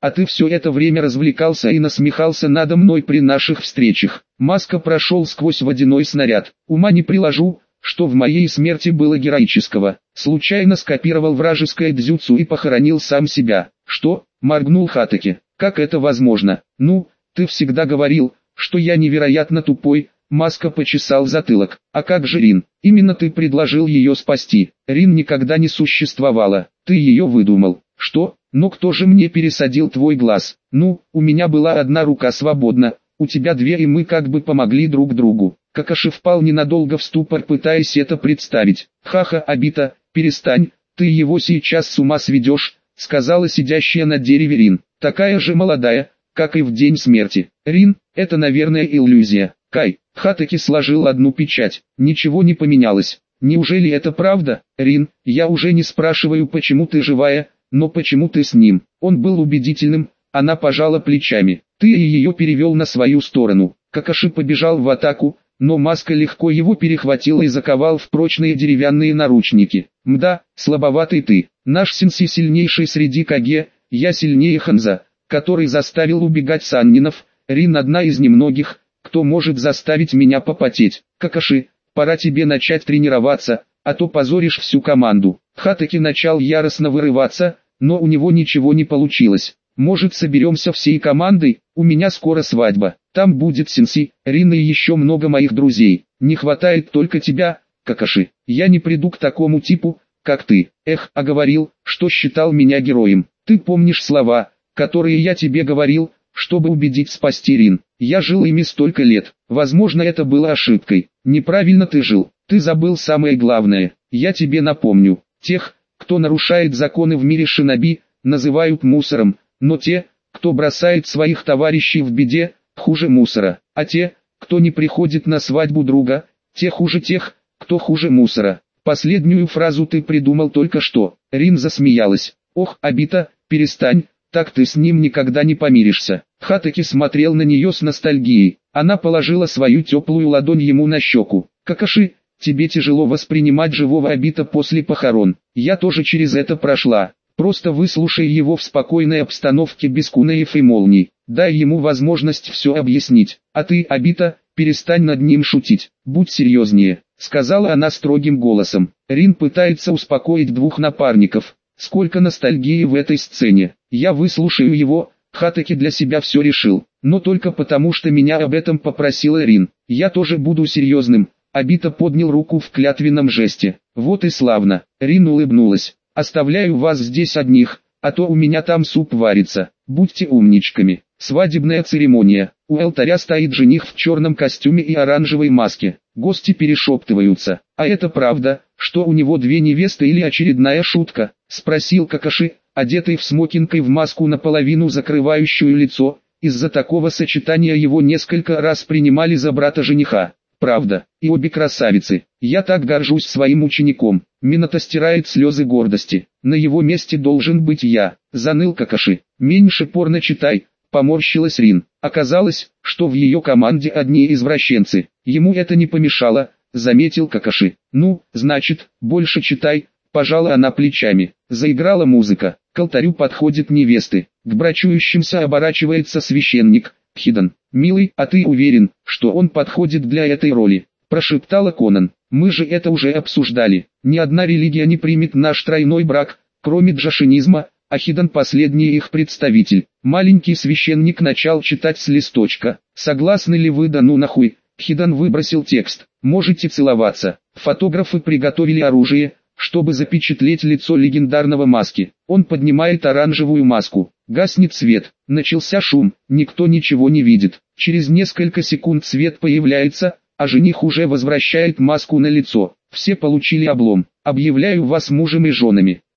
а ты все это время развлекался и насмехался надо мной при наших встречах. Маска прошел сквозь водяной снаряд. Ума не приложу, что в моей смерти было героического. Случайно скопировал вражеское дзюцу и похоронил сам себя. Что? Моргнул Хатаки. Как это возможно? Ну, ты всегда говорил, что я невероятно тупой. Маска почесал затылок. А как же Рин? Именно ты предложил ее спасти. Рин никогда не существовала. Ты ее выдумал. Что? Но кто же мне пересадил твой глаз? Ну, у меня была одна рука свободна, у тебя две, и мы как бы помогли друг другу. Какаши впал ненадолго в ступор, пытаясь это представить. Ха-ха, Обита, перестань, ты его сейчас с ума сведешь, сказала сидящая на дереве Рин. Такая же молодая, как и в день смерти. Рин, это, наверное, иллюзия. Кай, Хатаки сложил одну печать. Ничего не поменялось. Неужели это правда? Рин, я уже не спрашиваю, почему ты живая, но почему ты с ним? Он был убедительным, она пожала плечами. Ты и ее перевел на свою сторону. Какаши побежал в атаку, но Маска легко его перехватил и заковал в прочные деревянные наручники. Мда, слабоватый ты. Наш сенси сильнейший среди Каге, я сильнее Ханза, который заставил убегать Саннинов. Рин одна из немногих, кто может заставить меня попотеть. Какаши, пора тебе начать тренироваться, а то позоришь всю команду. Хатаки начал яростно вырываться, но у него ничего не получилось. Может, соберемся всей командой? У меня скоро свадьба. Там будет Сенси, Рин и еще много моих друзей. Не хватает только тебя, Какаши. Я не приду к такому типу, как ты. Эх, а говорил, что считал меня героем. Ты помнишь слова, которые я тебе говорил, чтобы убедить спасти Рин? Я жил ими столько лет. Возможно, это было ошибкой. Неправильно ты жил. Ты забыл самое главное. Я тебе напомню. Тех, кто нарушает законы в мире шиноби, называют мусором, но те, кто бросает своих товарищей в беде, хуже мусора. А те, кто не приходит на свадьбу друга, те хуже тех, кто хуже мусора. Последнюю фразу ты придумал только что. Рин засмеялась. Ох, Обита, перестань, так ты с ним никогда не помиришься. Хатаки смотрел на нее с ностальгией. Она положила свою теплую ладонь ему на щеку. Какаши, тебе тяжело воспринимать живого Обита после похорон. Я тоже через это прошла. Просто выслушай его в спокойной обстановке без кунаев и молний. Дай ему возможность все объяснить. А ты, Обита, перестань над ним шутить. Будь серьезнее, сказала она строгим голосом. Рин пытается успокоить двух напарников. Сколько ностальгии в этой сцене. Я выслушаю его. Хатаки для себя все решил. Но только потому, что меня об этом попросила Рин. Я тоже буду серьезным. Обита поднял руку в клятвенном жесте. Вот и славно. Рин улыбнулась. Оставляю вас здесь одних, а то у меня там суп варится. Будьте умничками. Свадебная церемония. У алтаря стоит жених в черном костюме и оранжевой маске. Гости перешептываются. А это правда, что у него две невесты или очередная шутка? Спросил Какаши, одетый в смокинг и в маску наполовину закрывающую лицо. Из-за такого сочетания его несколько раз принимали за брата жениха. Правда, и обе красавицы. Я так горжусь своим учеником. Минато стирает слезы гордости. На его месте должен быть я. Заныл Какаши. Меньше порно читай. Поморщилась Рин. Оказалось, что в ее команде одни извращенцы. Ему это не помешало, заметил Какаши. Ну, значит, больше читай. Пожала она плечами. Заиграла музыка. К алтарю подходят невесты. К брачующимся оборачивается священник. Хидан, милый, а ты уверен, что он подходит для этой роли? Прошептала Конан. Мы же это уже обсуждали. Ни одна религия не примет наш тройной брак, кроме джашинизма, а Хидан последний их представитель. Маленький священник начал читать с листочка. Согласны ли вы, да ну нахуй? Хидан выбросил текст. Можете целоваться. Фотографы приготовили оружие, чтобы запечатлеть лицо легендарного Маски. Он поднимает оранжевую маску. Гаснет свет. Начался шум. Никто ничего не видит. Через несколько секунд свет появляется, а жених уже возвращает маску на лицо. Все получили облом. Объявляю вас мужем и женами.